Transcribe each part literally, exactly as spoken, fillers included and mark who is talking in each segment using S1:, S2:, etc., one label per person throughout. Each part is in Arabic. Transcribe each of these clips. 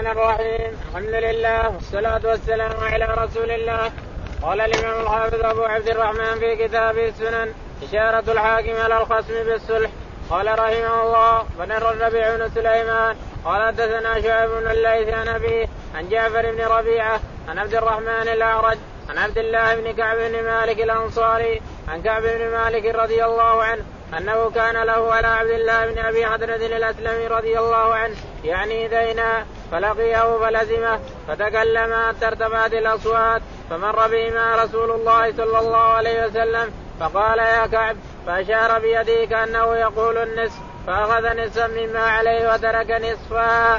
S1: الرحمن الرحيم. الحمد لله والصلاة والسلام على رسول الله. قال الإمام الحافظ أبو عبد الرحمن في كتابه السنن إشارة الحاكم على الخصم بالصلح. قال رحمه الله بن الربيع بن سليمان قال حدثنا شعيب بن الليث عن أبيه عن جعفر بن ربيعة عن عبد الرحمن الأعرج عن عبد الله بن كعب بن مالك الأنصاري عن كعب بن مالك رضي الله عنه أنه كان له على عبد الله بن أبي حضرة الأسلمي رضي الله عنه يعني دينا فلقيه فلزمه فتكلم حتى ارتفعت الأصوات فمر بهما رسول الله صلى الله عليه وسلم فقال يا كعب فأشار بيده كأنه يقول النصف فأخذ نصفا مما عليه وترك نصفا.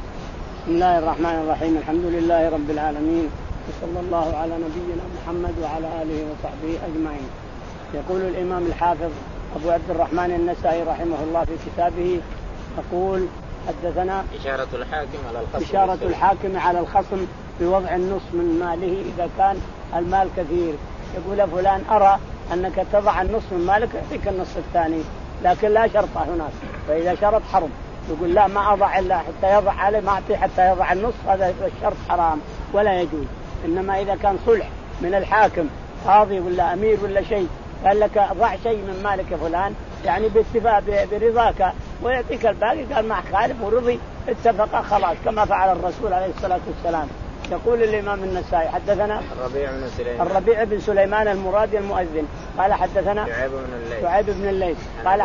S2: بسم الله الرحمن الرحيم. الحمد لله رب العالمين وصلى الله على نبينا محمد وعلى آله وصحبه أجمعين. يقول الإمام الحافظ أبو عبد الرحمن النسائي رحمه الله في كتابه يقول حدثنا
S1: إشارة الحاكم على الخصم
S2: إشارة الحاكم على الخصم بوضع النصف من ماله إذا كان المال كثير. يقول فلان أرى أنك تضع النصف من مالك يعطيك النصف الثاني لكن لا شرط هناك، فإذا شرط حرم يقول لا ما أضع إلا حتى يضع عليه ما أعطيه حتى يضع النصف، هذا الشرط حرام ولا يجوز. إنما إذا كان صلح من الحاكم قاضي ولا أمير ولا شيء قال لك ضع شيء من مالك فلان يعني باتفاق برضاك ويعطيك الباقي قال مع خالف ورضي اتفق خلاص كما فعل الرسول عليه الصلاة والسلام. يقول الإمام النسائي حدثنا
S1: الربيع بن سليمان
S2: الربيع بن سليمان المرادي المؤذن قال حدثنا
S1: شعيب بن الليث
S2: شعيب بن الليث قال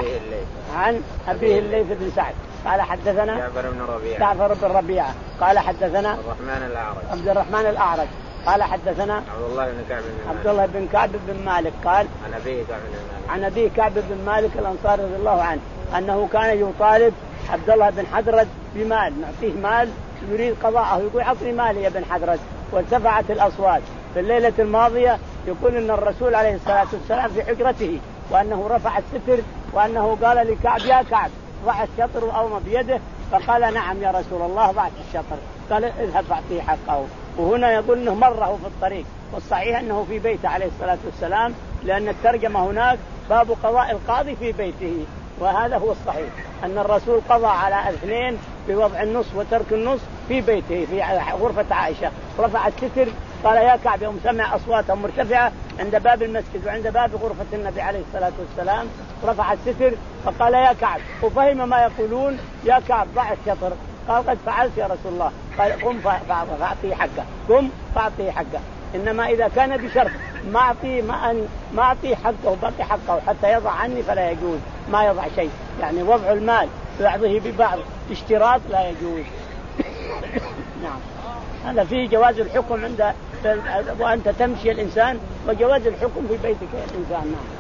S2: عن أبيه الليث بن سعد قال حدثنا
S1: جعفر بن ربيعة
S2: جعفر بن ربيعة قال حدثنا
S1: عبد الرحمن الأعرج
S2: عبد الرحمن الأعرج قال حدثنا
S1: عبد الله بن كعب بن
S2: عبد الله بن كعب بن مالك قال
S1: عن أبيه كعب بن مالك
S2: عن أبيه كعب بن مالك الأنصاري رضي الله عنه أنه كان يطالب عبد الله بن حضرة بمال نعطيه مال يريد قضاءه يقول عطني مالي يا بن حضرة. وارتفعت الأصوات في الليلة الماضية يقول إن الرسول عليه الصلاة والسلام في حجرته وأنه رفع الستر وأنه قال لكعب يا كعب ضع الشطر وأومى بيده فقال نعم يا رسول الله ضعت الشطر. قال اذهب فاعطيه حقه. وهنا يقول انه مره في الطريق والصحيح انه في بيته عليه الصلاة والسلام لأن الترجمة هناك باب قضاء القاضي في بيته، وهذا هو الصحيح أن الرسول قضى على اثنين بوضع النصف وترك النصف في بيته في غرفة عائشة. رفع الستر قال يا كعب يوم سمع أصواتهم مرتفعة عند باب المسجد وعند باب غرفة النبي عليه الصلاة والسلام رفع الستر فقال يا كعب وفهم ما يقولون يا كعب ضع الشطر. قال قد فعلت يا رسول الله. قال قم فاعطيه حقه قم فاعطيه حقه. إنما إذا كان بشرط ما أعطيه ما أن ما أعطيه حقه باقي حقه حتى يضع عني فلا يجوز ما يضع شيء يعني وضع المال بعضه ببعض اشتراط لا يجوز. نعم هذا فيه جواز الحكم عند وأنت تمشي الإنسان وجواز الحكم في بيتك الإنسان. نعم.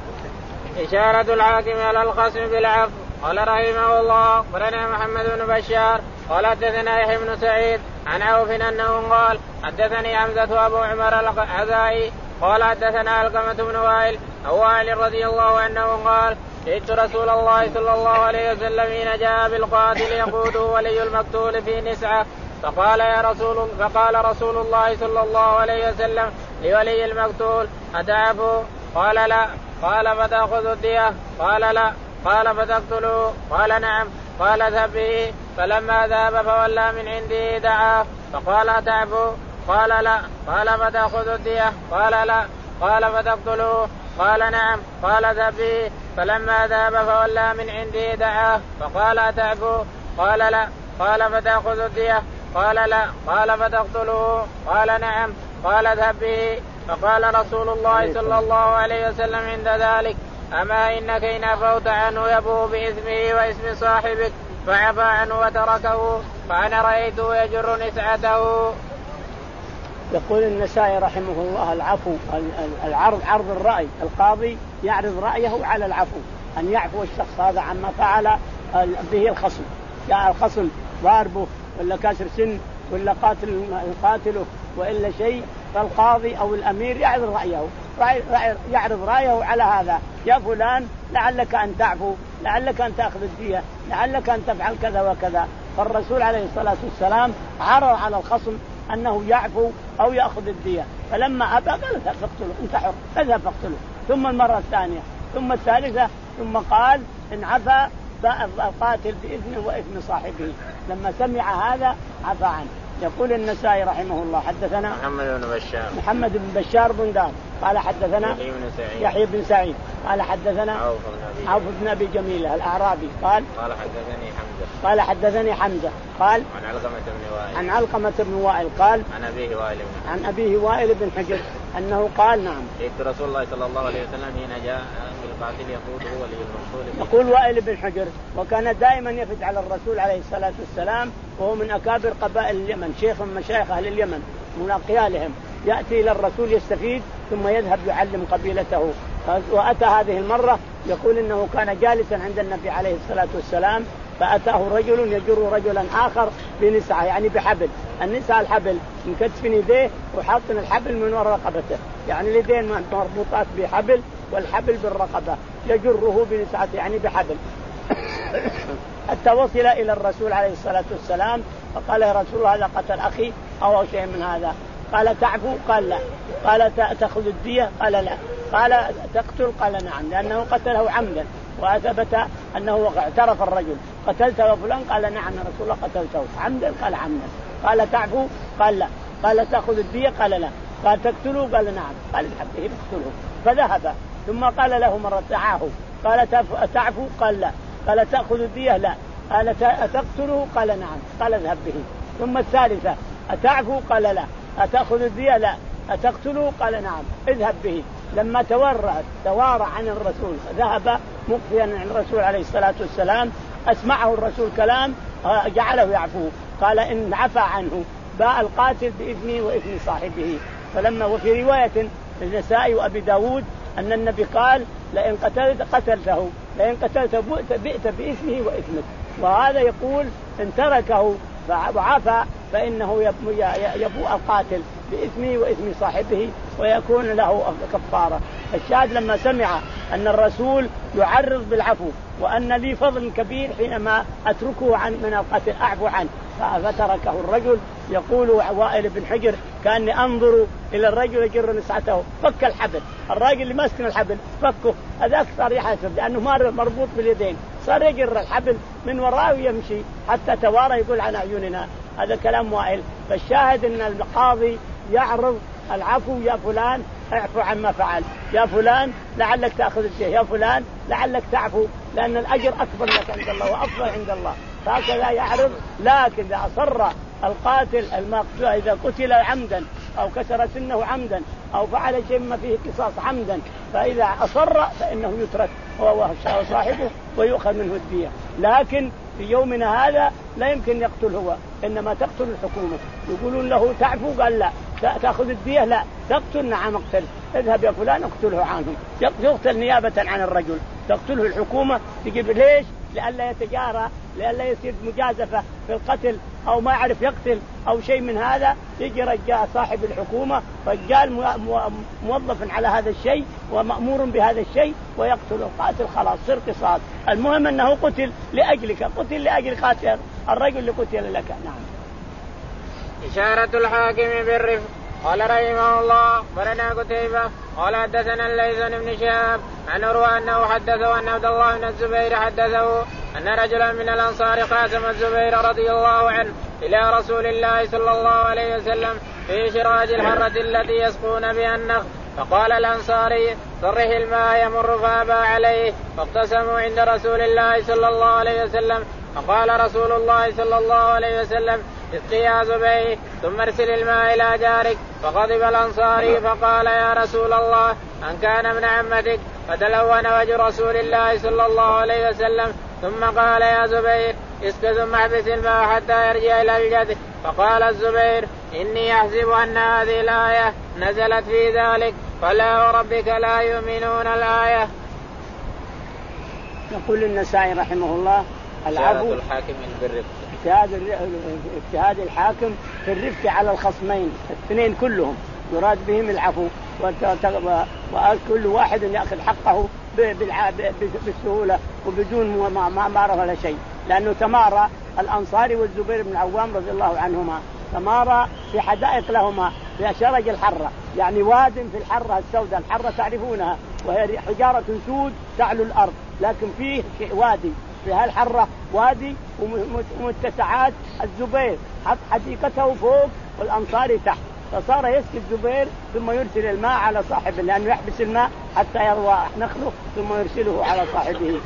S1: إشارة الحاكم على الخصم بالعفو. قال رحمه الله أخبرنا محمد بن بشار قال حدثنا يحيى بن سعيد عن عوف أنه قال حدثني حمزة أبو عمر العزائي قال حدثنا علقمة بن وائل أو وائل رضي الله عنه قال جئت رسول الله صلى الله عليه وسلم حين جاء بالقاتل يقوده ولي المقتول في نسعة فقال يا رسول فقال رسول الله صلى الله عليه وسلم لولي المقتول أتعفو؟ قال لا. قال فتأخذ الدية؟ قال لا. قال فتقتله؟ قال نعم. قال اذهب به. فلما ذهب فولى من عنده دعاه فقال أتعفو؟ قال لا. قال فتأخذ الدية؟ قال لا. قال فتقتله؟ قال نعم. قال اذهب به. فلما ذهب فولى من عنده دعاه فقال أتعفو؟ قال لا. قال فتأخذ الدية؟ قال لا. قال فتقتله؟ قال نعم. قال اذهب به. فقال رسول الله صلى الله عليه وسلم عند ذلك أما إنك إن عفوت عنه يبوء بإثمه وإثم صاحبك فعفى عنه وتركه فأنا رأيته يجر نسعته.
S2: يقول النسائي رحمه الله العفو العرض عرض الرأي. القاضي يعرض رأيه على العفو أن يعفو الشخص هذا عما فعل به الخصم جاء الخصم ضاربه ولا كاسر سن ولا قاتل قاتله وإلا شيء فالقاضي أو الأمير يعرض رأيه يعرض رأيه على هذا يا فلان لعلك أن تعفو لعلك أن تأخذ الدية لعلك أن تفعل كذا وكذا. فالرسول عليه الصلاة والسلام عرض على الخصم أنه يعفو أو يأخذ الدية فلما أبى قال اذهب فاقتله أنت حر اذهب فاقتله. ثم المرة الثانية ثم الثالثة ثم قال إن عفا باء القاتل بإذنه وإذن صاحبه. لما سمع هذا عفى عنه. يقول النسائي رحمه الله حدثنا
S1: محمد بن بشار
S2: محمد بن بشار بن دار قال حدثنا
S1: يحيى بن سعيد
S2: يحيى بن سعيد قال حدثنا
S1: عوف بن أبي
S2: عوف بن أبي جميلة الأعرابي قال
S1: قال حدثني حمزة
S2: قال حدثني حمزة قال
S1: عن علقمة بن وائل
S2: عن علقمة بن وائل قال
S1: عن أبيه وائل بن
S2: عن أبيه وائل بن حجر أنه قال نعم
S1: شهدت رسول الله صلى الله عليه وسلم حين جاء بالقاتل يقول هو ولي المقتول.
S2: يقول وائل بن حجر وكان دائما يفج على الرسول عليه الصلاة والسلام وهو من أكابر قبائل اليمن شيخ من مشايخ أهل اليمن من أقيالهم يأتي إلى الرسول يستفيد ثم يذهب يعلم قبيلته. وأتى هذه المرة يقول إنه كان جالسا عند النبي عليه الصلاة والسلام فأتاه رجل يجر رجلا آخر بنسعة يعني بحبل. النسعة الحبل من كتف يديه وحاطن الحبل من وراء رقبته يعني اليدين مربوطات بحبل والحبل بالرقبة يجره بنسعة يعني بحبل حتى وصل إلى الرسول عليه الصلاة والسلام فقال يا رسول الله هذا قتل أخي أو شيء من هذا. قال تعفو قال لا. قال تأخذ الدية قال لا. قال تقتل قال نعم لأنه قتله عمدا وأثبت أنه وقع. اعترف الرجل قتلته فلان قال نعم يا رسول الله قتلته عمدا قال عمدا. قال تعفو قال لا. قال تأخذ الدية قال لا. قال تقتله قال نعم. قال اذهب به اقتله. فذهب ثم قال له مرة تعاه قال تعفو قال لا. قال تأخذ الدية لا. قال أتقتله قال نعم. قال اذهب به. ثم الثالثة أتعفو قال لا. أتأخذ الدية لا. أتقتله قال نعم. اذهب به. لما تورع توارى عن الرسول ذهب مخفيا عن الرسول عليه الصلاة والسلام أسمعه الرسول كلام جعله يعفو. قال إن عفى عنه باء القاتل بإذنه وإذن صاحبه. فلما وفي رواية النسائي وأبي داود أن النبي قال لئن قتلت قتلته لئن قتلته بئت بإثمه وإثمك. وهذا يقول إن تركه وعفى فإنه يبوء القاتل بإثمه وإثم صاحبه ويكون له كفارة. الشاهد لما سمع أن الرسول يعرض بالعفو وأن لي فضل كبير حينما أتركه عن من القتل أعفو عنه فتركه الرجل. يقول وائل بن حجر كأني أنظر إلى الرجل يجر نسعته فك الحبل. الراجل اللي ماسك الحبل فكه هذاك صار يحاسب لأنه مربوط باليدين صار يجر الحبل من وراه ويمشي حتى توارى يقول عن أعيننا. هذا كلام وائل. فالشاهد أن القاضي يعرض العفو يا فلان اعفو عما فعل يا فلان لعلك تأخذ الدية يا فلان لعلك تعفو لأن الأجر أكبر لك عند الله وأفضل عند الله. فهكذا يعرض. لكن إذا أصر القاتل المقتول إذا قتل عمدا أو كسر سنه عمدا أو فعل شيء ما فيه قصاص عمدا فإذا أصر فإنه يترك هو وصاحبه ويؤخذ منه الدية. لكن في يومنا هذا لا يمكن يقتل هو إنما تقتل الحكومة. يقولون له تعفو قال لا. تأخذ الدية لا. تقتل نعم اقتل. اذهب يا فلان اقتله عنهم. يقتل نيابة عن الرجل تقتله الحكومة. تجيب ليش؟ لئلا يتجارى لئلا يصير مجازفة في القتل أو ما يعرف يقتل أو شيء من هذا. يجي رجال صاحب الحكومة رجال موظف على هذا الشيء ومأمور بهذا الشيء ويقتل القاتل خلاص صير قصاص. المهم أنه قتل لأجلك قتل لأجل قاتل الرجل اللي قتل لك. نعم.
S1: إشارة الحاكم بالرفق. قال رحمه الله برنا قتيبة قال حدثنا الليث بن شهاب عن عروة أنه حدثه أن عبد الله بن الزبير حدثه أن رجلا من الأنصار قاسم الزبير رضي الله عنه إلى رسول الله صلى الله عليه وسلم في شراج الحرة التي يسقون بها النخل. فقال الأنصاري صرح الماء يمر فأبى عليه فاقتسموا عند رسول الله صلى الله عليه وسلم. فقال رسول الله صلى الله عليه وسلم اسقي يا زبير ثم ارسل الماء إلى جارك. فغضب الأنصاري فقال يا رسول الله أن كان ابن عمتك. فتلون وجه رسول الله صلى الله عليه وسلم ثم قال يا زبير اسق ثم احبس الماء حتى يرجع إلى الجد. فقال الزبير إني أحسب أن هذه الآية نزلت في ذلك فلا وربك لا يؤمنون الآية.
S2: يقول النسائي رحمه الله العفو
S1: الحاكم بالرفق.
S2: اجتهاد الحاكم في الرفق على الخصمين الاثنين كلهم يراد بهم العفو وكل واحد يأخذ حقه بالسهولة وبدون ما مارة ولا شيء. لأنه تمارى الأنصاري والزبير بن العوام رضي الله عنهما تمارى في حدائق لهما في شرج الحرة يعني واد في الحرة السوداء. الحرة تعرفونها وهي حجارة سود تعلو الأرض لكن فيه وادي في هالحرة وادي ومتسعات. الزبير حط حديقته فوق والأنصاري تحت، فصار يسقي الزبير ثم يرسل الماء على صاحبه لأنه يحبس الماء حتى يروى نخله ثم يرسله على صاحبه.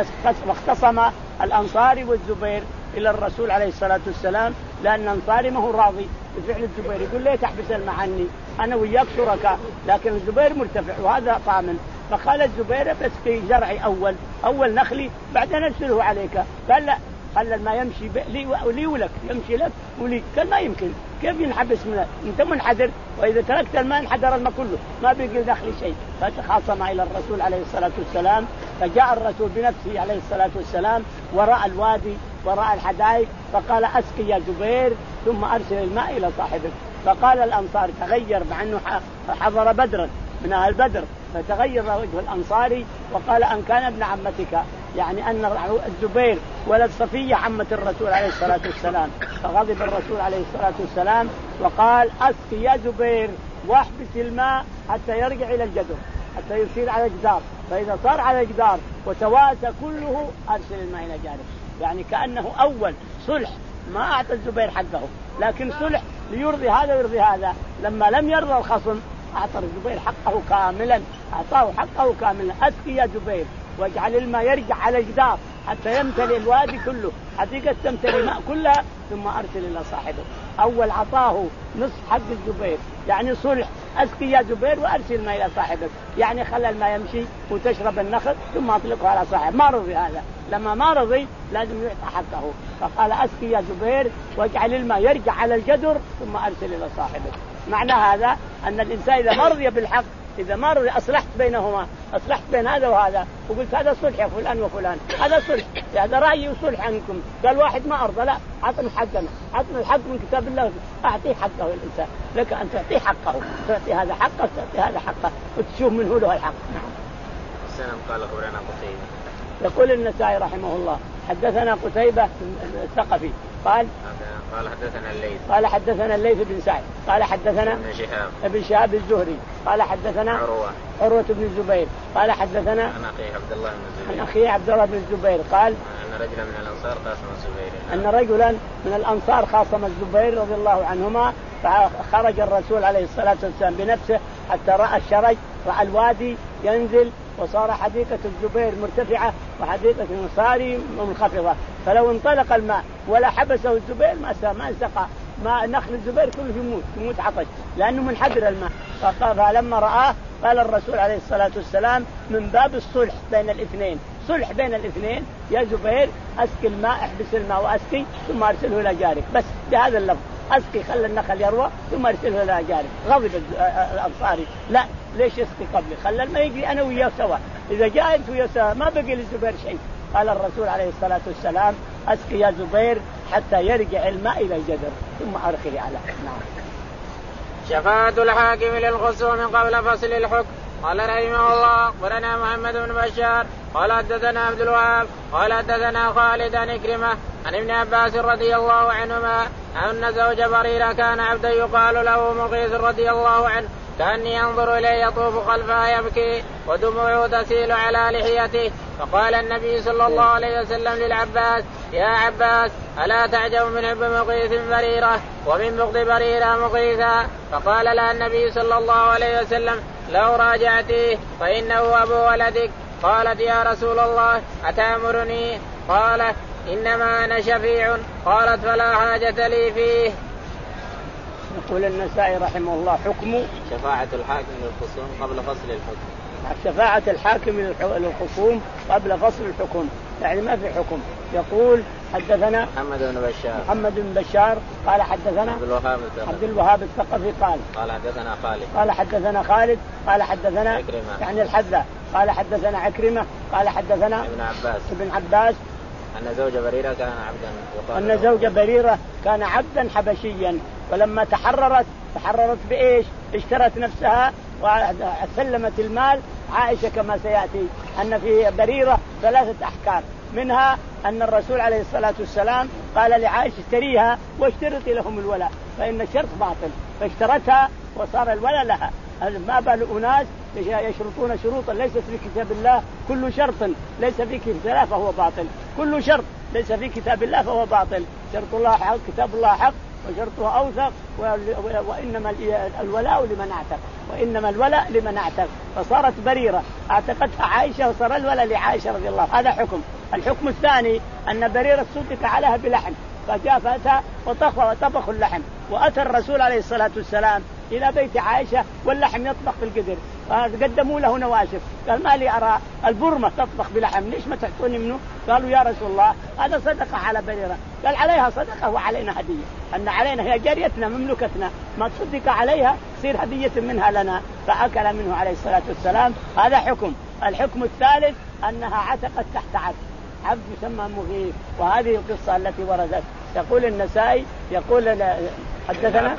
S2: فاختصم الأنصاري والزبير إلى الرسول عليه الصلاة والسلام، لأن الأنصاري ما هو راضي بفعل الزبير، يقول ليه تحبس الماء عني، أنا وياك شركاء، لكن الزبير مرتفع وهذا طامن. فقال الزبير بسقي زرعي أول أول نخلي بعدين أرسله عليك. قال لا، خلى الماء يمشي لي ولي ولك، يمشي لك ولي. قال ما يمكن، كيف ينحبس منه؟ انت منحدر، واذا تركت الماء انحدر الماء كله، ما بيقي دخل شيء. فتخاصم الى الرسول عليه الصلاه والسلام، فجاء الرسول بنفسه عليه الصلاه والسلام وراء الوادي وراء الحدائق، فقال اسقي يا زبير ثم ارسل الماء الى صاحبك. فقال الانصار تغير، مع انه حضر بدرا من اهل بدر، فتغير وجه الانصاري وقال ان كان ابن عمتك، يعني أن الزبير ولد صفية عمة الرسول عليه الصلاة والسلام. فغضب الرسول عليه الصلاة والسلام وقال أسقي يا زبير واحبس الماء حتى يرجع إلى الجدر، حتى يصير على الجدار، فإذا صار على الجدار وتواسى كله أرسل الماء إلى جانب. يعني كأنه أول صلح، ما أعطى الزبير حقه، لكن صلح ليرضي هذا ويرضي هذا. لما لم يرضى الخصم أعطى الزبير حقه كاملا، أعطاه حقه كاملا. أسقي يا زبير واجعل الماء يرجع على الجدار حتى يمتلئ الوادي كله، حقيقة تمتلئ الماء كلها، ثم أرسل إلى صاحبه. أول عطاه نصف حق الزبير، يعني صلح، أسقي يا زبير وأرسل الماء إلى صاحبه، يعني خلى الماء يمشي وتشرب النخل ثم أطلقه على صاحبه. ما رضي هذا، لما ما رضي لازم يعطى حقه. فقال أسقي يا زبير واجعل الماء يرجع على الجدر ثم أرسل إلى صاحبه. معنى هذا أن الإنسان إذا ما رضي بالحق، إذا ما رضي أصلحت بينهما، أصلحت بين هذا وهذا وقلت هذا صلح يا فلان وفلان، هذا صلح، هذا رأيي وصلح عنكم. قال واحد ما أرضى، لا، عطني حقنا، عطني الحق من كتاب الله، أعطيه حقه الإنسان. لك أن تعطيه حقه، تعطي هذا حقه، تعطي هذا حقه، وتشوف من هو له الحق. نعم.
S1: السلام. قال أخبرنا قتيبة.
S2: يقول النسائي رحمه الله حدثنا قتيبة الثقفي قال
S1: قال حدثنا الليث
S2: قال حدثنا الليث بن سعد قال حدثنا
S1: ابن شهاب
S2: ابن شهاب الزهري قال حدثنا
S1: عروة
S2: عروة بن الزبير قال حدثنا
S1: عن أخيه عبد الله بن الزبير
S2: عن أخيه عبد الله بن الزبير قال
S1: أن رجلا من الأنصار خاصم الزبير
S2: أن رجلا من الأنصار خاصم الزبير رضي الله عنهما، فخرج الرسول عليه الصلاة والسلام بنفسه حتى رأى الشرج، رأى الوادي ينزل، وصار حديقة الزبير مرتفعة وحديقة الأنصاري منخفضة، فلو انطلق الماء ولا حبسه الزبير ما ما سقى ما نخل الزبير كله يموت يموت عطش لأنه منحدر الماء. فلما رآه قال الرسول عليه الصلاة والسلام من باب الصلح بين الاثنين، صلح بين الاثنين، يا زبير أسقي الماء، احبس الماء وأسقي ثم أرسله إلى جارك، بس بهذا اللفظ، أسقي خلى النخل يروى ثم أرسله إلى جارك. غضب الأنصاري، لا ليش يسقي قبلي، خلى الماء يجري أنا وياه سوا، إذا جاء أنت وياه سوا ما بقي للزبير شيء. قال الرسول عليه الصلاة والسلام أسقي يا زبير حتى يرجع الماء إلى الجدر ثم أرخي على. نعم.
S1: شفاعة الحاكم للخصوم قبل فصل الحكم. قال رحمه الله أخبرنا محمد بن بشار قال حدثنا عبد الوهاب قال حدثنا خالد عن عكرمة عن ابن عباس رضي الله عنهما أن زوج بريرة كان عبدا يقال له مغيث رضي الله عنه، كأني أنظر إليه يطوف خلفها يبكي ودموعه تسيل على لحيته، فقال النبي صلى الله عليه وسلم للعباس يا عباس ألا تعجب من حب مغيث بريرة ومن بغض بريرة مغيثا؟ فقال لها النبي صلى الله عليه وسلم لو راجعتيه فإنه أبو ولدك. قالت يا رسول الله أتأمرني؟ قال إنما أنا شفيع. قالت فلا حاجة لي فيه.
S2: يقول النسائي رحمه الله حكم
S1: شفاعة الحاكم للخصوم قبل فصل الحكم.
S2: شفاعة الحاكم للخصوم قبل فصل الحكم، يعني ما في حكم. يقول حدثنا
S1: محمد بن بشار
S2: محمد بن بشار قال حدثنا
S1: عبد الوهاب
S2: عبد الوهاب الثقفي قال
S1: قال حدثنا خالد
S2: قال حدثنا خالد قال حدثنا
S1: عكرمة
S2: يعني الحذا قال حدثنا عكرمة قال حدثنا
S1: ابن عباس
S2: ابن عباس
S1: أن زوج بريرة كان عبدا
S2: أن زوج بريرة كان عبدا حبشيا، ولما تحررت تحررت بإيش؟ اشترت نفسها وسلمت المال عائشة كما سيأتي. أن في بريرة ثلاثة أحكام، منها أن الرسول عليه الصلاة والسلام قال لعائشة اشتريها واشترطي لهم الولاء فإن الشرط باطل، فاشترتها وصار الولاء لها. ما بال أناس يشرطون شروطا ليست في كتاب الله، كل شرط ليس في كتاب الله فهو باطل، كل شرط ليس في كتاب الله فهو باطل. شرط الله حق، كتاب الله حق، وشرطه أوثق، وإنما الولاء لمن اعتق، وإنما الولاء لمن اعتق. فصارت بريرة اعتقتها عائشة وصار الولاء لعائشة رضي الله. هذا حكم. الحكم الثاني أن بريرة صدق عليها بلحم، فجاء فأتى وطبخ وطبخ اللحم، وأتى الرسول عليه الصلاة والسلام إلى بيت عائشة واللحم يطبخ في القدر، فقدموا له نواشف. قال ما لي أرى البرمة تطبخ بلحم، ليش ما تعطوني منه؟ قالوا يا رسول الله هذا صدقة على بريرة. قال عليها صدقة وعلينا هدية، أن علينا هي جاريتنا مملكتنا، ما تصدق عليها تصير هدية منها لنا. فأكل منه عليه الصلاة والسلام. هذا حكم. الحكم الثالث أنها عتقت تحت عبد، عبد يسمى مغيث. وهذه القصة التي وردت. يقول النسائي يقول حدثنا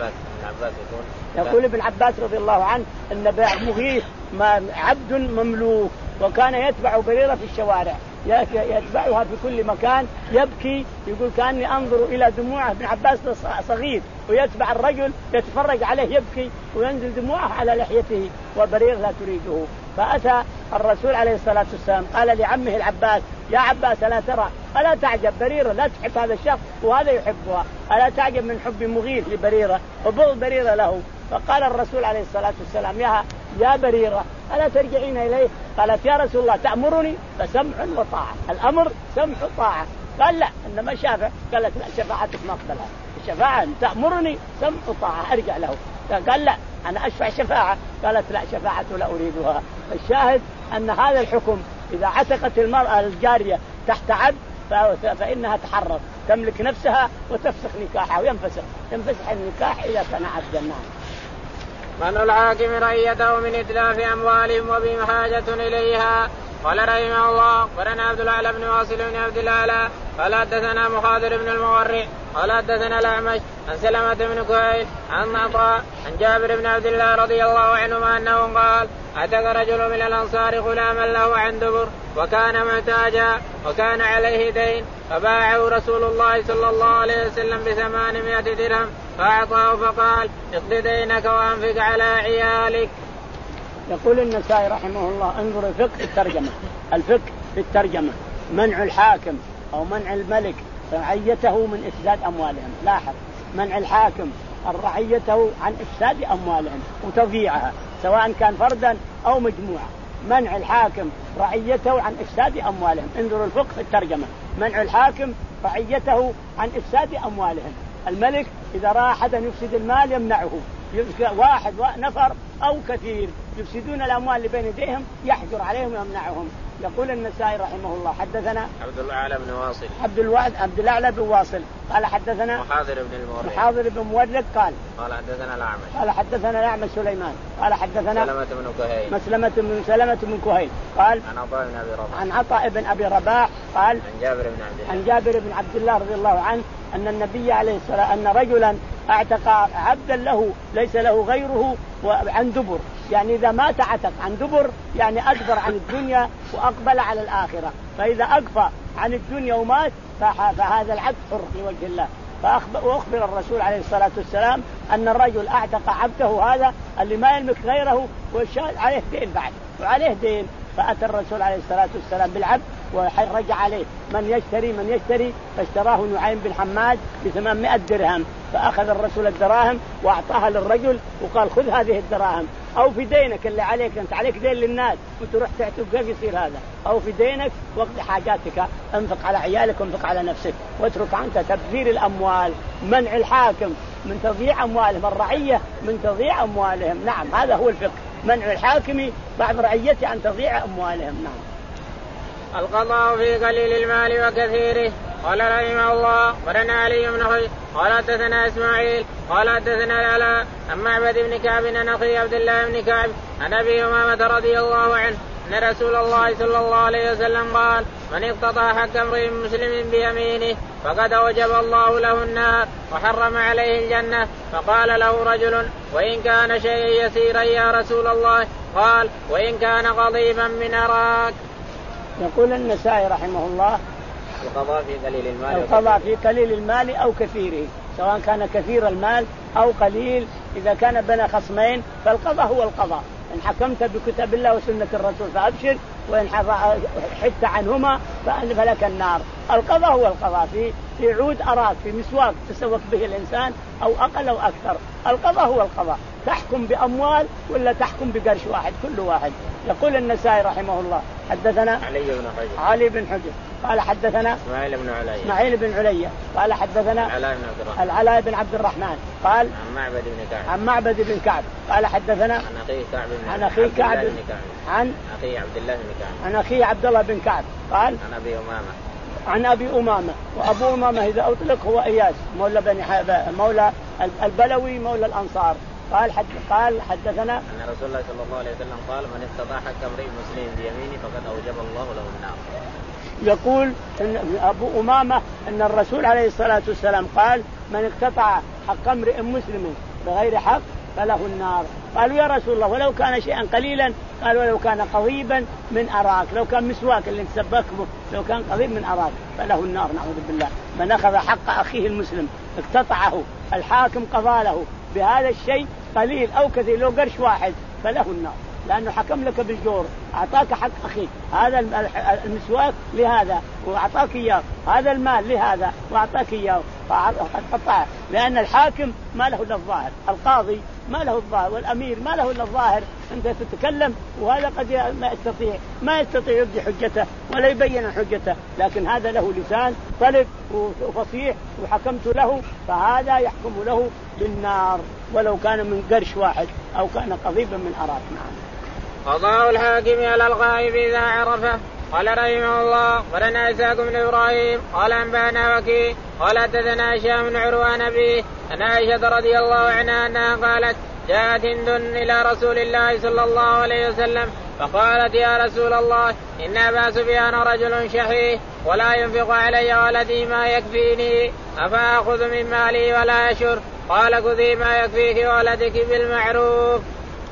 S2: يقول ابن عباس رضي الله عنه أن مغيث عبد مملوك، وكان يتبع بريرة في الشوارع، يتبعها في كل مكان يبكي. يقول كأني أنظر إلى دموعه. ابن عباس صغير ويتبع الرجل يتفرج عليه يبكي وينزل دموعه على لحيته، وبرير لا تريده. فأتى الرسول عليه الصلاة والسلام قال لعمه العباس يا عباس ألا ترى ألا تعجب بريرة لا تحب هذا الشخص وهذا يحبها، ألا تعجب من حب مغيث لبريرة وبغض بريرة له؟ فقال الرسول عليه الصلاة والسلام يا يا بريرة ألا ترجعين إليه؟ قالت يا رسول الله تأمرني فسمع وطاعة. الأمر سمع وطاعة. قال لا إنما شافع. قالت لا شفاعتك ما أقبلها، الشفاعة تأمرني سمع وطاعة أرجع له. قال لا أنا أشفع شفاعة. قالت لا شفاعة لا أريدها. الشاهد أن هذا الحكم إذا عتقت المرأة الجارية تحت عبد فإنها تحرر، تملك نفسها وتفسخ نكاحها وينفسخ ينفسخ النكاح إذا كان عبدا.
S1: من الحاكم رعيته من إتلاف أموالهم وبهم حاجة إليها. قال رحمه الله قرنا عبد الأعلى بن واصل بن عبد الأعلى قال حدثنا مخاضر بن المورع قال حدثنا الأعمش عن سلمة بن كهيل عن عطاء عن جابر بن عبد الله رضي الله عنهما أنه قال أتى رجل من الأنصار غلاما له عن دبر وكان محتاجا وكان عليه دين، فباعه رسول الله صلى الله عليه وسلم بثمانمائة درهم فأعطاه فقال اقض دينك وأنفق على عيالك.
S2: يقول النسائي رحمه الله انظر الفقه في الترجمة. الفقه في الترجمة منع الحاكم أو منع الملك رعيته من إفساد أموالهم. لاحظ منع الحاكم رعيته عن إفساد أموالهم وتضييعها سواء كان فردا أو مجموعة. منع الحاكم رعيته عن إفساد أموالهم. انظروا الفقه في الترجمة. منع الحاكم رعيته عن إفساد أموالهم. الملك إذا رأى أحدا يفسد المال يمنعه، واحد نفر أو كثير يفسدون الأموال اللي بين يديهم يحجر عليهم ويمنعهم. يقول النسائي رحمه الله حدثنا
S1: عبد الأعلى بن واصل
S2: عبد الوعد عبد الأعلى بن واصل قال حدثنا
S1: محاضر بن المورد
S2: محاضر بن مورد قال
S1: قال حدثنا الأعمش
S2: قال حدثنا الأعمش سليمان قال حدثنا
S1: سلمة بن كهيل
S2: مسلمة بن سلمة بن كهيل قال
S1: عن عطاء بن أبي رباح
S2: عن عطاء بن أبي رباح قال
S1: عن جابر بن عبد الله
S2: عن جابر بن عبد الله رضي الله عنه أن النبي عليه الصلاة أن رجلا اعتق عبدا له ليس له غيره عن دبر، يعني إذا مات عتق عن دبر يعني أدبر عن الدنيا وأقبل على الآخرة. فإذا أقفى عن الدنيا ومات فهذا العبد حر لوجه الله. فأخبر الرسول عليه الصلاة والسلام أن الرجل اعتق عبده هذا اللي ما يملك غيره والشاهد عليه دين بعد وعليه دين. فأتى الرسول عليه الصلاة والسلام بالعبد ورجع عليه من يشتري من يشتري فاشتراه نعيم بن حماد بثمانمائة درهم. فأخذ الرسول الدراهم وأعطاها للرجل وقال خذ هذه الدراهم أو في دينك اللي عليك، أنت عليك دين للناس وتروح تعتق كيف يصير هذا، أو في دينك واقضي حاجاتك، انفق على عيالك وانفق على نفسك واترك عنك تبذير الأموال. منع الحاكم من تضييع أموالهم، الرعية من تضييع أموالهم. نعم هذا هو الفقه، منع الحاكم بعض رعيته عن تضييع أموالهم. نعم.
S1: القضاء في قليل المال وكثيره. قال رحمه الله ورنا علي بن حجر قال حدثنا اسماعيل قال حدثنا العلاء عن معبد بن كعب عن اخي عبد الله بن كعب عن ابي امامه رضي الله عنه ان رسول الله صلى الله عليه وسلم قال من اقتطع حق امرئ مسلم بيمينه فقد اوجب الله له النار وحرم عليه الجنه. فقال له رجل وان كان شيئا يسيرا يا رسول الله؟ قال وان كان قضيبا من اراك.
S2: يقول النسائي رحمه الله
S1: القضاء في قليل المال
S2: القضاء في قليل المال أو كثيره، سواء كان كثير المال أو قليل. إذا كان بين خصمين فالقضاء هو القضاء. إن حكمت بكتاب الله وسنة الرسول فأبشر، وإن حدت عنهما فلك النار. القضاء هو القضاء في في عود أراك في مسواك تسوق به الإنسان أو أقل أو أكثر. القضاء هو القضاء. تحكم بأموال ولا تحكم بقرش واحد كل واحد. يقول النسائي رحمه الله حدثنا
S1: علي بن حجر
S2: علي بن حجر قال حدثنا
S1: إسماعيل بن علي
S2: إسماعيل بن علي قال حدثنا
S1: العلاء بن عبد الرحمن
S2: العلاء بن عبد الرحمن قال
S1: عن معبد بن كعب
S2: عن معبد بن كعب قال حدثنا
S1: عن أخيه كعب بن
S2: عن أخيه كعب
S1: بن كعب
S2: عن
S1: أخيه عبد الله بن كعب
S2: عن أخيه عبد الله بن كعب قال
S1: عن أبي أمامة
S2: عن أبي أمامة. وأبو أمامة إذا أطلق هو إياس مولى بني مولى البلوي مولى الأنصار. قال حد قال حدثنا
S1: أن رسول الله صلى الله عليه وسلم قال من استطاع حق امرئ مسلم بيمينه فقد أوجب الله له النار.
S2: يقول إن أبو أمامة أن الرسول عليه الصلاة والسلام قال من اقتطع حق امرئ مسلم بغير حق فله النار. قالوا يا رسول الله ولو كان شيئا قليلا؟ قال ولو كان قضيبا من أراك، لو كان مسواك اللي تسبك به لو كان قضيب من أراك فله النار نعوذ بالله. من أخذ حق أخيه المسلم اقتطعه الحاكم قضى له بهذا الشيء قليل أو كثير لو قرش واحد فله النار، لأنه حكم لك بالجور، أعطاك حق أخيك هذا المسواك لهذا وأعطاك إياه، هذا المال لهذا وأعطاك إياه فقطعه، لأن الحاكم ما له إلا الظاهر، القاضي ما له الظاهر، والأمير ما له إلا الظاهر. أنت تتكلم وهذا قد ما يستطيع ما يستطيع يبدي حجته ولا يبين حجته، لكن هذا له لسان طلق وفصيح وحكمت له فهذا يحكم له بالنار ولو كان من قرش واحد أو كان قضيبا من أراك. نعم.
S1: قضاء الحاكم على الغائب إذا عرفه. قال رحمه الله ولنا إسحاق بن إبراهيم قال أنبانا وكيع قال حدثنا هشام بن عروة عن أبيه أن عائشة رضي الله عنها أنها قالت جاءت هند إلى رسول الله صلى الله عليه وسلم فقالت يا رسول الله إن أبا سفيان رجل شحيح ولا ينفق علي ولدي ما يكفيني أفأخذ من مالي ولا يشر؟ قال خذي ما يكفيك ولدك بالمعروف.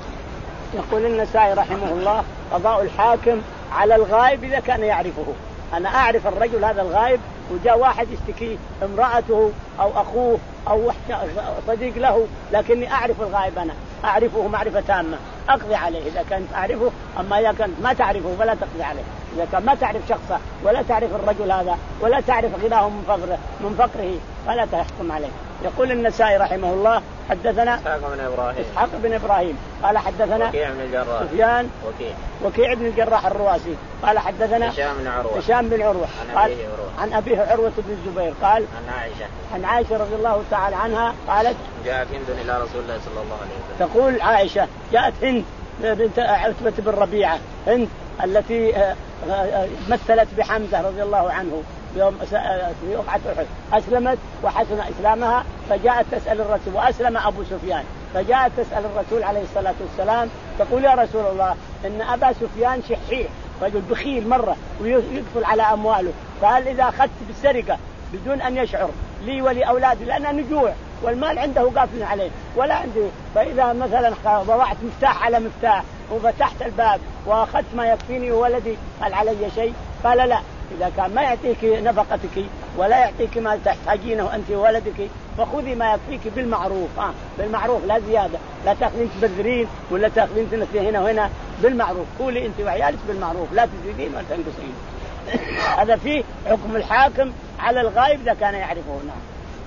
S2: يقول النسائي رحمه الله قضاء الحاكم على الغائب إذا كان يعرفه. أنا أعرف الرجل هذا الغائب وجاء واحد يشتكي امرأته أو أخوه أو صديق له، لكني أعرف الغائب، أنا أعرفه معرفة تامة أقضي عليه إذا كنت أعرفه. أما إذا كنت ما تعرفه فلا تقضي عليه. إذا كان ما تعرف شخصه ولا تعرف الرجل هذا ولا تعرف غناه من فقره من فقره فلا تحكم عليه. يقول النسائي رحمه الله حدثنا
S1: إسحاق بن إبراهيم
S2: إسحاق بن إبراهيم قال حدثنا
S1: وكيع بن الجراح
S2: سفيان
S1: وكيع
S2: وكيع بن الجراح الرواسي قال حدثنا
S1: هشام بن عروة
S2: هشام بن عروة
S1: عن
S2: قال عن أبيه عروة بن الزبير قال
S1: عن عائشة
S2: عن عائشة رضي الله تعالى عنها قالت
S1: جاءت هند إلى رسول الله صلى الله عليه وسلم.
S2: تقول عائشة جاءت هند بنت عتبة بن ربيعة، هند التي مثلت بحمزة رضي الله عنه يوم في وقعة أحد، أسلمت وحسن إسلامها فجاءت تسأل الرسول، وأسلم أبو سفيان فجاءت تسأل الرسول عليه الصلاة والسلام تقول يا رسول الله إن أبا سفيان شحيح رجل بخيل مرة ويقفل على أمواله، فهل إذا أخذت بالسرقة بدون أن يشعر لي ولأولادي لأنه نجوع والمال عنده قافل عليه ولا عندي، فإذا مثلا وضعت مفتاح على مفتاح وفتحت الباب وأخذت ما يكفيني وولدي هل علي شيء؟ قال لا، إذا كان ما يعطيك نفقتك ولا يعطيك ما تحتاجينه أنت وولدك فخذي ما يكفيك بالمعروف. آه بالمعروف لا زيادة، لا تأخذين تبذرين ولا تأخذين تنسي هنا وهنا، بالمعروف قولي أنت وعيالك بالمعروف لا تزيدين ولا تنقصين. هذا فيه حكم الحاكم على الغائب إذا كان يعرفه. نعم.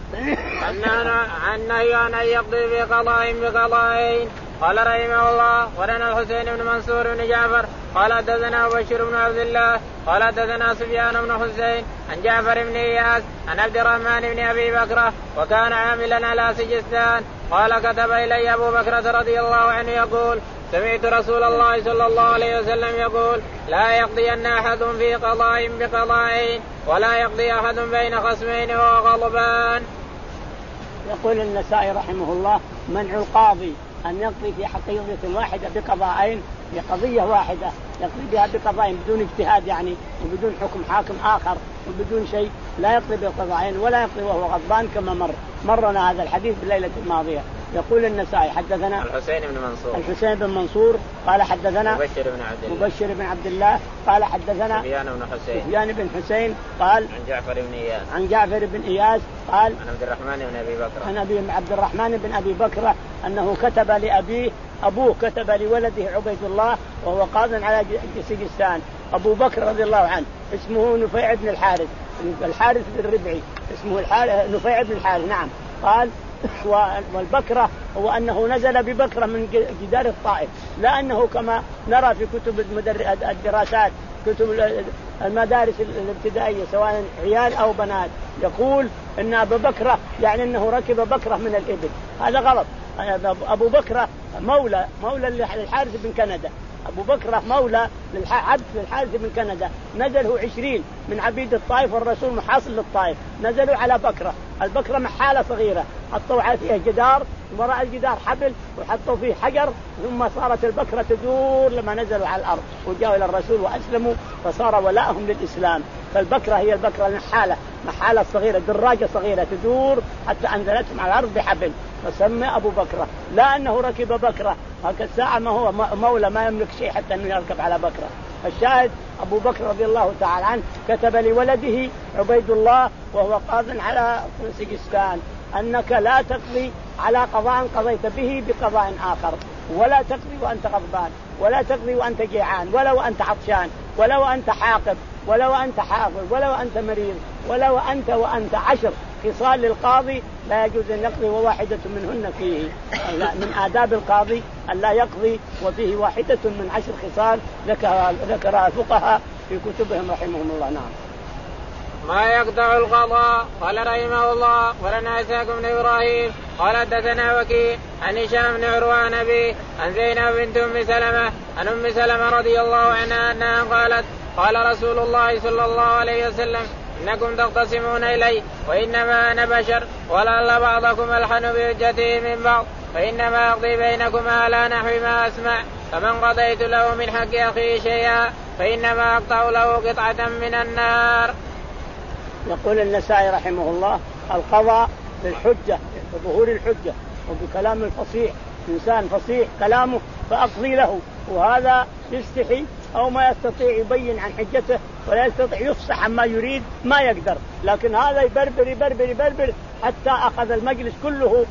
S1: عن نهي عن أن يقضي بقضاء بقضاءين. قال رحمه الله ولنا الحسين بن منصور بن جعفر قال حدثنا بشير بن عبد الله قال حدثنا سفيان بن حسين عن جعفر بن إياس عن عبد الرحمن بن أبي بكر وكان عاملا على سجستان قال كتب إلي أبو بكر رضي الله عنه يقول سمعت رسول الله صلى الله عليه وسلم يقول لا يقضين أحد في قضاء بقضاءين ولا يقضي أحد بين خصمين وهو غضبان.
S2: يقول النسائي رحمه الله منع القاضي أن يقضي في حق قضية واحدة بقضاءين، بقضية واحدة يقضي بها بقضاءين بدون اجتهاد يعني وبدون حكم حاكم آخر وبدون شيء، لا يقضي بقضاءين ولا يقضي وهو غضبان كما مر مرنا هذا الحديث بالليلة الماضية. يقول النسائي حدثنا
S1: الحسين بن منصور
S2: الحسين بن منصور قال حدثنا
S1: مبشر بن عبد الله
S2: مبشر بن عبد الله قال حدثنا
S1: سفيان بن حسين
S2: سفيان بن حسين قال
S1: عن جعفر بن إياس
S2: عن جعفر بن إياس قال
S1: عن عبد الرحمن بن أبي بكر
S2: عن أبي عبد الرحمن بن أبي بكر أنه كتب لأبيه أبوه كتب لولده عبيد الله وهو قاض على سجستان، أبو بكر رضي الله عنه اسمه نفيع بن الحارث الحارث بن الربعي اسمه الحارث نفيع بن الحارث نعم. قال والبكرة هو أنه نزل ببكرة من جدار الطائف، لا أنه كما نرى في كتب الدراسات كتب المدارس الابتدائية سواء عيال أو بنات يقول أن أبو بكرة يعني أنه ركب بكرة من الإبل. هذا غلط. أبو بكرة مولى مولى للحارث بن كندا. أبو بكرة مولى للعبد للحارث بن كندا، نزله عشرين من عبيد الطائف والرسول محاصر للطائف، نزلوا على بكرة. البكرة محالة صغيرة حطوا فيها جدار، وراء الجدار حبل وحطوا فيه حجر، ثم صارت البكرة تدور لما نزلوا على الأرض وجاءوا إلى الرسول وأسلموا فصار ولاءهم للإسلام. فالبكرة هي البكرة المحالة، محالة صغيرة دراجة صغيرة تدور حتى أنزلتهم على الأرض بحبل، فسمى أبو بكرة لا أنه ركب بكرة. هكذا الساعة ما هو مولى ما يملك شيء حتى أنه يركب على بكرة. الشاهد أبو بكر رضي الله تعالى عنه كتب لولده عبيد الله وهو قاض على سجستان أنك لا تقضي على قضاء قضيت به بقضاء آخر، ولا تقضي وأنت غضبان، ولا تقضي وأنت جيعان، ولا وأنت عطشان، ولا وأنت حاقب، ولا وأنت حافظ، ولا وأنت مريض، ولا وأنت وأنت عشر خصال للقاضي لا يجوز أن يقضي وواحدة منهن فيه. من آداب القاضي أن لا يقضي وفيه واحدة من عشر خصال ذكرها الفقهاء في كتبهم رحمهم الله. نعم.
S1: ما يقطع القضاء. قال رحمه الله ولنا إسحاق بن إبراهيم قال حدثنا وكيع عن هشام بن عروة عن أبيه عن زينب بنت أم سلمة عن أم سلمة رضي الله عنها أنها قالت قال رسول الله صلى الله عليه وسلم إنكم تختصمون إلي وإنما أنا بشر ولعل بعضكم ألحن بحجته من بعض، فإنما أقضي بينكم على نحو ما أسمع، فمن قضيت له من حق أخيه شيئا فإنما أقطع له قطعة من النار.
S2: يقول النسائي رحمه الله القضاء بالحجة بظهور الحجة وبكلام الفصيح، إنسان فصيح كلامه فأقضي له، وهذا يستحي أو ما يستطيع يبين عن حجته ولا يستطيع يفصح عما يريد ما يقدر، لكن هذا يبربر يبربر يبربر حتى أخذ المجلس كله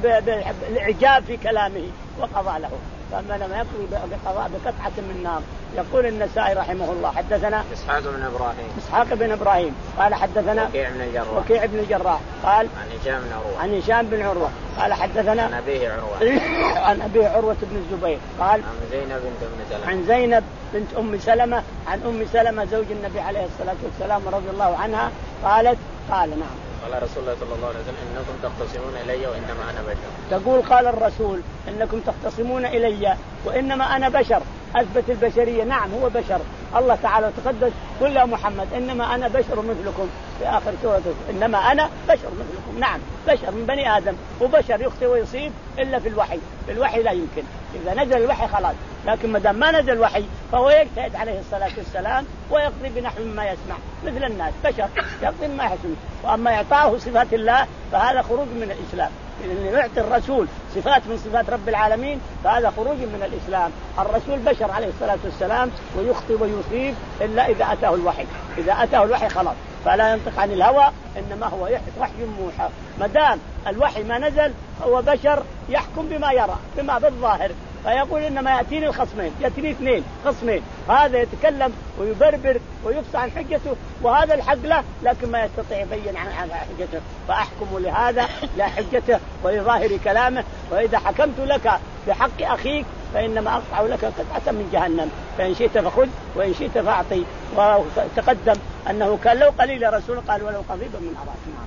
S2: بالإعجاب في كلامه وقضى له، فما لم يقضي بقضاء بقطعة من نار. يقول النسائي رحمه الله حدثنا
S1: إسحاق بن إبراهيم
S2: إسحاق بن إبراهيم قال حدثنا
S1: وكيع بن الجراح
S2: وكيع بن الجراح قال
S1: عن هشام بن عروة
S2: عن هشام بن عروة قال حدثنا
S1: عن أبيه عروة
S2: عن أبيه عروة بن الزبير قال
S1: عن زينب بنت أم سلمة
S2: عن زينب بنت أم سلمة عن أم سلمة زوج النبي عليه الصلاة والسلام رضي الله عنها قالت قال نعم
S1: قال رسول الله صلى الله عليه وسلم إنكم تختصمون إلي وإنما أنا بشر.
S2: تقول قال الرسول إنكم تختصمون إلي وإنما أنا بشر، أثبت البشرية. نعم هو بشر، الله تعالى تقدس قل يا محمد إنما أنا بشر مثلكم في آخر سورة إنما أنا بشر مثلكم. نعم بشر من بني آدم، وبشر يخطئ ويصيب إلا في الوحي، في الوحي لا يمكن، إذا نزل الوحي خلاص، لكن ما دام ما نزل الوحي فهو يجتهد عليه الصلاة والسلام ويقضي بنحو ما يسمع مثل الناس، بشر يقضي ما يحسن. وأما يعطاه صفات الله فهذا خروج من الإسلام، لأن يعطي الرسول صفات من صفات رب العالمين فهذا خروج من الإسلام. الرسول بشر عليه الصلاة والسلام ويخطئ ويصيب إلا إذا أتاه الوحي، إذا أتاه الوحي خلاص فلا ينطق عن الهوى إنما هو وحي موحى. ما دام الوحي ما نزل هو بشر يحكم بما يرى بما بالظاهر، فيقول إنما يأتيني الخصمين، يأتيني اثنين خصمين، هذا يتكلم ويبربر ويفصح عن حجته وهذا الحق له لكن ما يستطيع يبين عن حجته، فأحكم لهذا لا حجته ولظاهر كلامه. وإذا حكمت لك بحق أخيك فإنما أقطع لك قطعة من جهنم، فإن شئت فخذ وإن شئت فأعطي. وتقدم أنه كان لو قليل الرسول قال ولو قضيبا من أراك.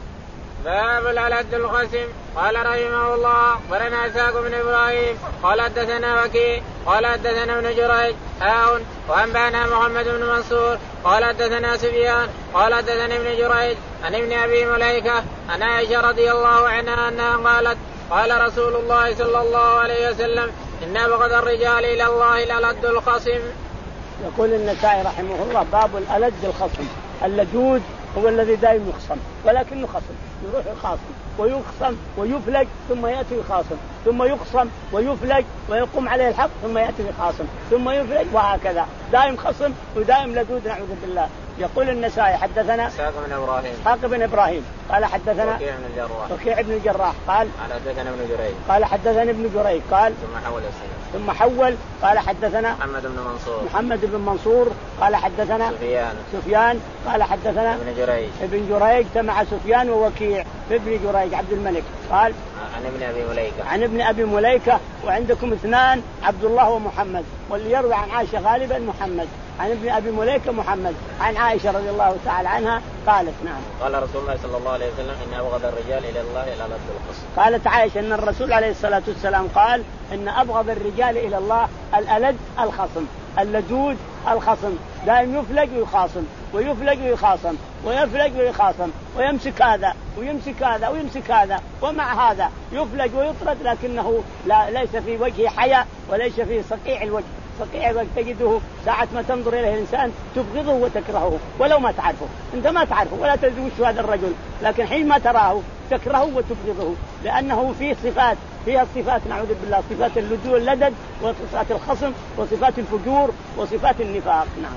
S1: باب الألد الخصم. قال رحمه الله ولنا إسحاق بن إبراهيم قال حدثنا وكيع قال حدثنا ابن جريج هاون وأنبأنا محمد بن منصور قال حدثنا سفيان قال حدثنا ابن جريج عن ابن أبي مليكة عن عائشة رضي الله عنها أنها قالت قال رسول الله صلى الله عليه وسلم إن أبغض الرجال إلى الله الألد الخصم.
S2: يقول النسائي رحمه الله باب الألد الخصم. اللدود هو الذي دائم يخصم ولكنه خصم، يروح الخاصم ويخصم ويفلج ثم يأتي الخاصم ثم يخصم ويفلج ويقوم عليه الحق ثم يأتي الخاصم ثم يفلج، وهكذا دائم خصم ودائم لدود نعوذ بالله. يقول النسائي حدثنا
S1: إسحاق بن إبراهيم
S2: إسحاق بن إبراهيم قال حدثنا
S1: وكيع بن الجراح
S2: وكيع بن الجراح قال
S1: حدثنا ابن جريج
S2: قال حدثنا ابن جريج قال
S1: ثم حول السنة
S2: ثم حول قال حدثنا
S1: محمد بن منصور
S2: محمد بن منصور قال حدثنا
S1: سفيان
S2: سفيان قال حدثنا
S1: ابن جريج
S2: ابن جريج سمع سفيان ووكيع ابن جريج عبد الملك قال
S1: عن ابن أبي مليكة
S2: عن ابن أبي مليكة. وعندكم اثنان عبد الله ومحمد، واللي يروي عن عائشة غالبا محمد، عن ابن أبي مليكة محمد، عن عائشة رضي الله تعالى عنها قالت نعم
S1: قال رسول الله صلى الله عليه وسلم إن أبغض الرجال إلى الله إلى لد الخصم.
S2: قالت عائشة أن الرسول عليه الصلاة والسلام قال إن أبغض الرجال إلى الله الألد الخصم، اللدود الخصم، دائم يفلج ويخاصم ويفلج ويخاصم ويفلج ويخاصم ويمسك هذا ويمسك هذا ويمسك هذا، ومع هذا يفلج ويطرد لكنه لا ليس في وجهه حياء وليس في صقيع الوجه. صقيع الوجه تجده ساعة ما تنظر إليه الإنسان تبغضه وتكرهه ولو ما تعرفه، أنت ما تعرفه ولا تدري وش هذا الرجل، لكن حين ما تراه تكرهه وتبغضه لأنه فيه صفات، فيها صفات نعوذ بالله، صفات اللدود واللدد وصفات الخصم وصفات الفجور وصفات النفاق. نعم.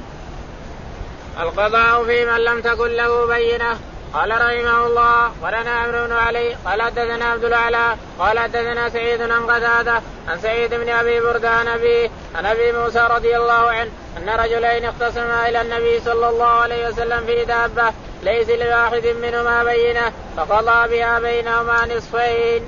S1: القضاء في من لم تكن له بينة. قال رحمه الله ولنا عمرو بن علي قال حدثنا عبد الأعلى قال حدثنا سعيد عن قتادة عن سعيد بن أبي بردة عن أبي عن أبي موسى رضي الله عنه أن رجلين اختصما إلى النبي صلى الله عليه وسلم في دابة ليس لواحد منهما بينة فقضى بها بينهما نصفين.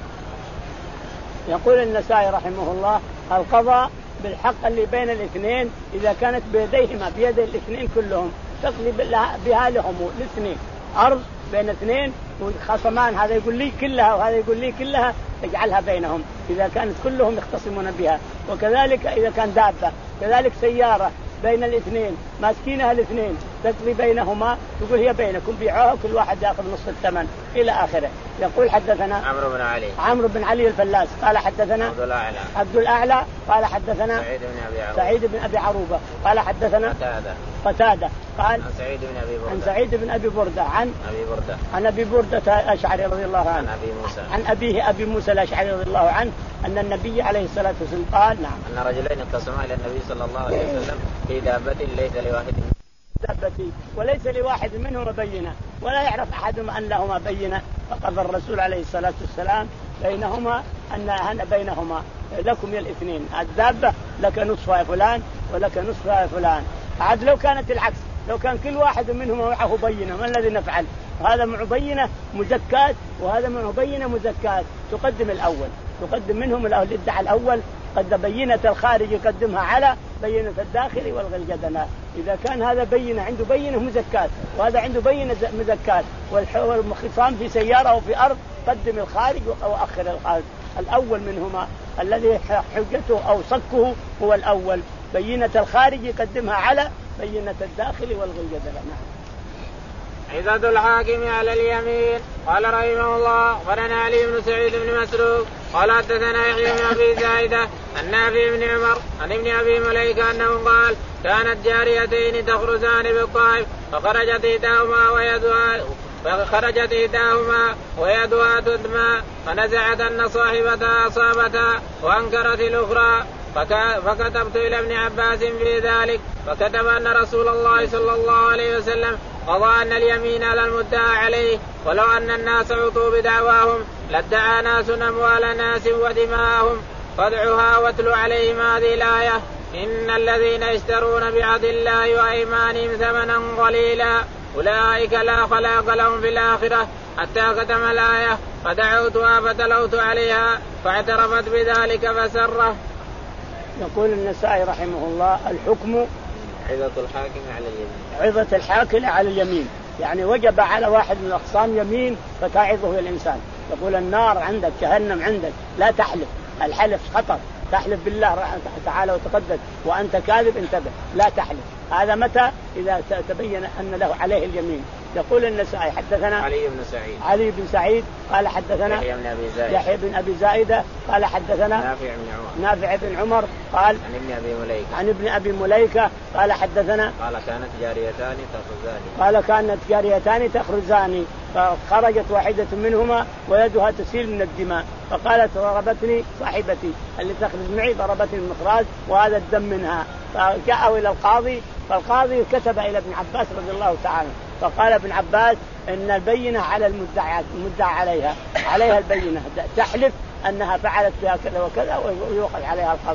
S2: يقول النسائي رحمه الله القضاء بالحق اللي بين الاثنين إذا كانت بيديهما بيد الاثنين كلهم تقضي بها لهم الاثنين، أرض بين اثنين وخصمان هذا يقول لي كلها وهذا يقول لي كلها تجعلها بينهم إذا كانت كلهم يختصمون بها. وكذلك إذا كان دابة كذلك سيارة بين الاثنين ماسكينها الاثنين تقضي بينهما تقول هي بينكم بيعوها كل واحد يأخذ نصف الثمن إلى آخره. يقول حدثنا
S1: عمرو بن علي
S2: عمرو بن علي الفلاس قال حدثنا
S1: عبد الأعلى
S2: عبد الأعلى قال حدثنا
S1: سعيد بن أبي عروبة
S2: سعيد بن أبي عروبة قال حدثنا
S1: قتادة
S2: قتادة قال
S1: عن سعيد بن أبي بردة
S2: عن سعيد بن أبي بردة عن
S1: أبي بردة
S2: عن أبي بردة الأشعري رضي الله عنه
S1: عن أبي موسى
S2: عن أبيه أبي موسى الأشعري رضي الله عنه أن النبي عليه الصلاة والسلام قال نعم
S1: أن رجلين اختصما إلى النبي صلى الله عليه وسلم في دابة ليس لواحد
S2: دابتي وليس لواحد منهما بينة ولا يعرف أحدهم أن لهما بينة، فقضى الرسول عليه الصلاة والسلام بينهما أن بينهما لكم يا الاثنين الدابة لك نصفها يا فلان ولك نصفها يا فلان. عاد لو كانت العكس لو كان كل واحد منهما معه بينة ما الذي نفعل؟ هذا معه بينة مزكاة وهذا معه بينة مزكاة تقدم الأول تقدم منهم الأول ادعى الأول قد بينة الخارج يقدمها على بينة الداخل والغلجدنا. إذا كان هذا بينة عنده بينة مزكاة وهذا عنده بينة مزكاة والخصام في سيارة أو في أرض قدم الخارج وأخر الخارج. الأول منهما الذي حجته أو صكه هو الأول، بينة الخارج يقدمها على بينة الداخل والغلجدنا.
S1: عزة الحاكم على اليمين. قال رحمه الله ولنا علي بن سعيد بن مسروق قال حدثنا يحيى بن أبي زايدة عن نافع بن عمر عن ابن أبي مليكة أنه قال كانت جاريتين تخرجان بالطائف فخرجت إحداهما ويدها فخرجت إحداهما ويدها تدمى فنزعت أن صاحبتها أصابتها وأنكرت الأخرى فكتبت إلى ابن عباس في ذلك فكتب أن رسول الله صلى الله عليه وسلم قضى أن اليمين على المدعى عليه ولو أن الناس عطوا بدعواهم لادعى ناس أموال ناس ودماءهم فادعها واتلوا عليهم هذه الآية إن الذين يشترون بعهد الله وأيمانهم ثمنا قليلا أولئك لا خلاق لهم في الآخرة حتى ختم الآية فدعوتها فتلوت عليها فاعترفت بذلك فسره.
S2: يقول النسائي رحمه الله الحكم
S1: عظة الحاكم على اليمين
S2: عظة الحاكم على اليمين يعني وجب على واحد من الأخصام يمين فتعظه الإنسان. يقول النار عندك جهنم عندك لا تحلف، الحلف خطر، تحلف بالله تعالى وتقدس وأنت كاذب انتبه لا تحلف. هذا متى؟ إذا تبين أن له عليه اليمين. يقول النسائي حدثنا
S1: علي بن سعيد
S2: علي بن سعيد قال حدثنا
S1: يحيى بن أبي زايدة
S2: يحيى بن أبي زايدة قال حدثنا
S1: نافع بن عمر
S2: نافع بن عمر قال
S1: عن ابن أبي مليكة
S2: عن ابن أبي مليكة قال حدثنا
S1: قال كانت جاريتان تخرجان
S2: قال كانت جاريتان تخرجان فخرجت واحدة منهما ويدها تسيل من الدماء فقالت ضربتني صاحبتي اللي تخرج معي ضربتني المخراج وهذا الدم منها. فجاءوا إلى القاضي فالقاضي كتب إلى ابن عباس رضي الله تعالى فقال ابن عباس إن البينة على المدعى المدعى عليها عليها البينة تحلف أنها فعلت بها كذا وكذا ويوقع عليها القضاء.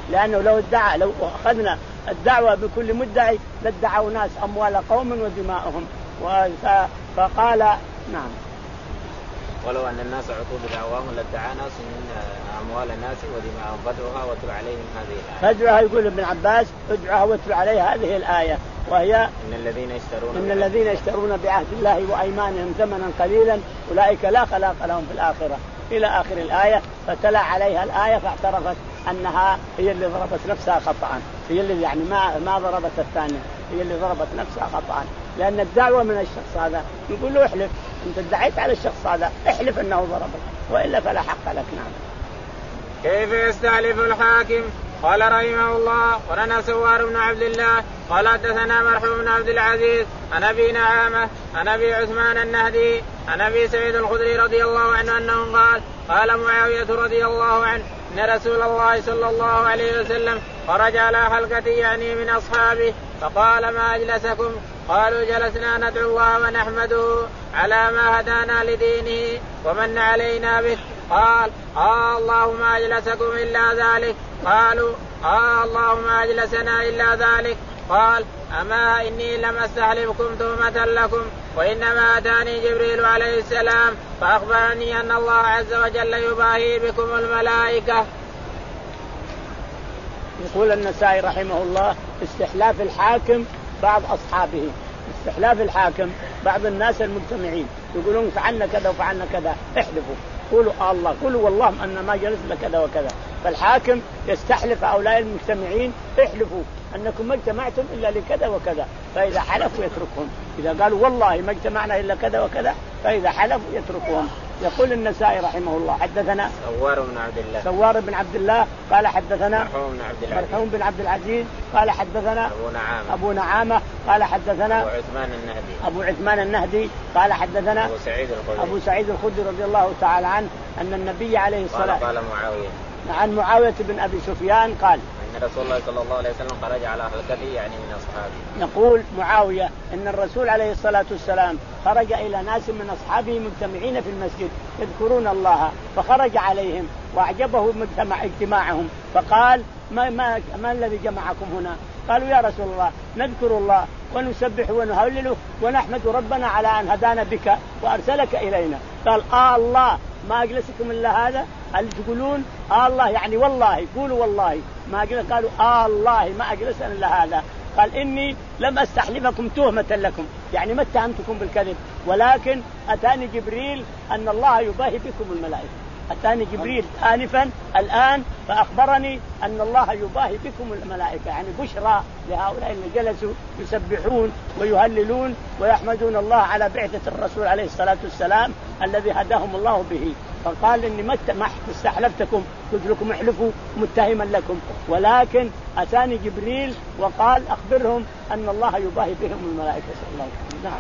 S2: لأنه لو ادعى لو أخذنا الدعوة بكل مدعي لادعوا ناس أموال قوم ودماءهم. فقال نعم
S1: ولو أن الناس عطوا بدعواهم لادعى ناس من أموال الناس ودماءهم فادعوها واتل عليهم هذه الآية.
S2: فادعوها يقول ابن عباس ادعوها واتل عليها هذه الآية، وهي
S1: إن الذين يشترون
S2: إن الذين يشترون بعهد الله وأيمانهم ثمنا قليلا أولئك لا خلاق لهم في الآخرة إلى آخر الآية. فتلا عليها الآية فاعترفت أنها هي اللي ضربت نفسها خطأ، هي اللي يعني ما ما ضربت الثانية، هي اللي ضربت نفسها خطأ، لأن الدعوة من الشخص هذا يقول له احلف، أنت ادعيت على الشخص هذا احلف أنه ضربك وإلا فلا حق لك. نعم.
S1: كيف يستحلف الحاكم؟ قال رحمه الله ولنا سوار بن عبد الله قال حدثنا مرحوم بن عبد العزيز عن ابي نعامه عن ابي عثمان النهدي عن ابي سعيد الخدري رضي الله عنه انه قال قال معاويه رضي الله عنه ان رسول الله صلى الله عليه وسلم خرج على حلقة يعني من اصحابه فقال ما اجلسكم؟ قالوا جلسنا ندعو الله ونحمده على ما هدانا لدينه ومن علينا به. قال آه الله ما أجلسكم إلا ذلك. قالوا آه الله ما أجلسنا إلا ذلك. قال أما إني لم أستحلفكم تهمة لكم وإنما أتاني جبريل عليه السلام فأخبرني أن الله عز وجل يباهي بكم الملائكة.
S2: يقول النسائي رحمه الله استحلاف الحاكم بعض أصحابه، استحلاف الحاكم بعض الناس المجتمعين يقولون فعلنا كذا وفعلنا كذا احلفوا قولوا آه الله قولوا والله أن ما جلس لكذا وكذا. فالحاكم يستحلف هؤلاء المجتمعين احلفوا أنكم ما اجتمعتم إلا لكذا وكذا، فإذا حلفوا يتركهم، إذا قالوا والله ما اجتمعنا إلا كذا وكذا فإذا حلفوا يتركهم. يقول النسائي رحمه الله حدثنا
S1: سوار بن عبد الله
S2: سوار بن عبد الله قال حدثنا
S1: مرحوم بن عبد العزيز
S2: مرحوم بن عبد العزيز قال حدثنا
S1: أبو نعامة
S2: أبو نعامة قال حدثنا
S1: أبو عثمان النهدي
S2: أبو عثمان النهدي قال حدثنا
S1: أبو سعيد الخدري
S2: أبو سعيد الخدري رضي الله تعالى عنه أن النبي عليه الصلاة
S1: قال, قال معاوية
S2: عن معاوية بن أبي سفيان قال
S1: إن رسول الله صلى الله عليه وسلم خرج على حلقته يعني من أصحابه.
S2: يقول معاوية إن الرسول عليه الصلاة والسلام خرج إلى ناس من أصحابه مجتمعين في المسجد يذكرون الله فخرج عليهم وأعجبه مجتمع اجتماعهم فقال ما, ما, ما الذي جمعكم هنا؟ قالوا يا رسول الله نذكر الله ونسبح ونهلله ونحمد ربنا على أن هدانا بك وأرسلك إلينا. قال آه الله ما أجلسكم إلا هذا؟ هل تقولون آه الله يعني والله قولوا والله ما أجلس؟ قالوا آه الله ما أجلسنا إلا هذا. قال إني لم أستحلفكم تهمة لكم يعني ما اتهمتكم بالكذب ولكن أتاني جبريل أن الله يباهي بكم الملائكة. أتاني جبريل آنفا الآن فأخبرني أن الله يباهي بكم الملائكة، يعني بشرى لهؤلاء اللي جلسوا يسبحون ويهللون ويحمدون الله على بعثة الرسول عليه الصلاة والسلام الذي هداهم الله به. فقال إني ما استحلفتكم قلت لكم احلفوا متهما لكم ولكن أتاني جبريل وقال أخبرهم أن الله يباهي بهم الملائكة صلى الله عليه وسلم. نعم.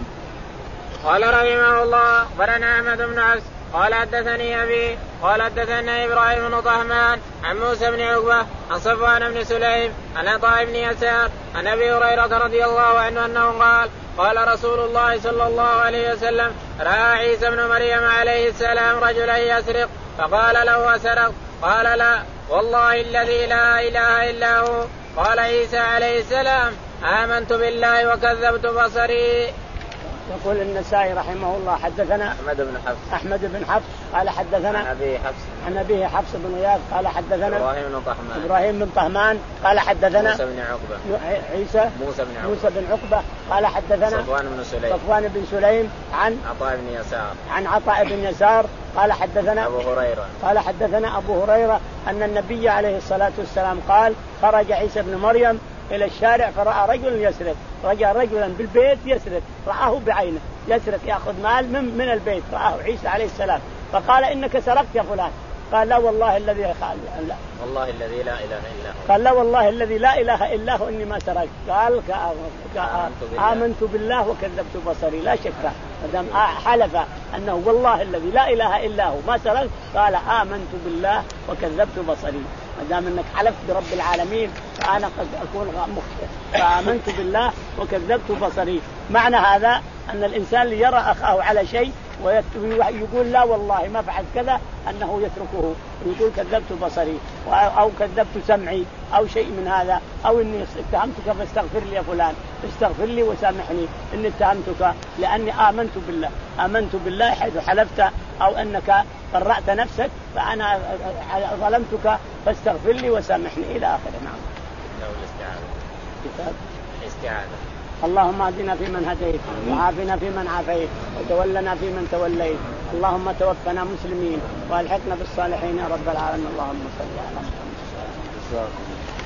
S1: قال رحمه الله أخبرنا أحمد بن عبس قال حدثني أبي قال حدثنا إبراهيم بن طهمان عن موسى بن عقبة عن صفوان بن سليم عن عطاء بن يسار عن أبي هريرة رضي الله عنه أنه قال قال رسول الله صلى الله عليه وسلم رأى عيسى بن مريم عليه السلام رجلا يسرق فقال له أسرق؟ قال لا والله الذي لا إله إلا هو. قال عيسى عليه السلام آمنت بالله وكذبت بصري.
S2: يقول النسائي رحمه الله حدثنا
S1: أحمد بن حفص
S2: أحمد بن حفص قال حدثنا
S1: عن أبي حفص
S2: عن أبيه حفص بن غياث قال حدثنا
S1: إبراهيم بن طهمان
S2: إبراهيم بن طهمان قال حدثنا
S1: موسى بن عقبة
S2: عيسى
S1: موسى بن عقبة
S2: موسى بن عقبة قال حدثنا
S1: صفوان بن سليم
S2: صفوان بن سليم عن
S1: عطاء بن يسار
S2: عن عطاء بن يسار قال حدثنا
S1: أبو هريرة
S2: قال حدثنا أبو هريرة أن النبي عليه الصلاة والسلام قال خرج عيسى بن مريم إلى الشارع فرأى رجل يسرق، رجع رجلا بالبيت يسرق، رآه بعينه يسرق يأخذ مال من, من البيت، رآه عيسى عليه السلام فقال إنك سرقت يا فلان؟ قال لا والله الذي لا
S1: والله الذي لا إله إلا هو.
S2: قال لا والله الذي لا إله إلا هو إني ما سرقت. قال آمنت بالله وكذبت بصري. لا شك مدام حلف أنه والله الذي لا إله إلا هو ما سرقت قال آمنت بالله وكذبت بصري. مدام أنك حلفت برب العالمين فأنا قد أكون مخطئ فآمنت بالله وكذبت بصري. معنى هذا أن الإنسان اللي يرى أخاه على شيء ويقول لا والله ما فعلت كذا أنه يتركه ويقول كذبت بصري أو كذبت سمعي أو شيء من هذا، أو إني اتهمتك فاستغفر لي يا فلان، استغفر لي وسامحني إني اتهمتك لأني آمنت بالله آمنت بالله حيث حلفت، أو أنك قرأت نفسك فأنا ظلمتك فاستغفر لي وسامحني إلى آخره. نعم.
S1: الاستعاذة.
S2: كتاب
S1: الاستعاذة.
S2: اللهم اهدنا فيمن هديت وعافنا فيمن عافيت وتولنا فيمن توليت، اللهم توفنا مسلمين والحقنا بالصالحين يا رب العالمين. اللهم صل على محمد.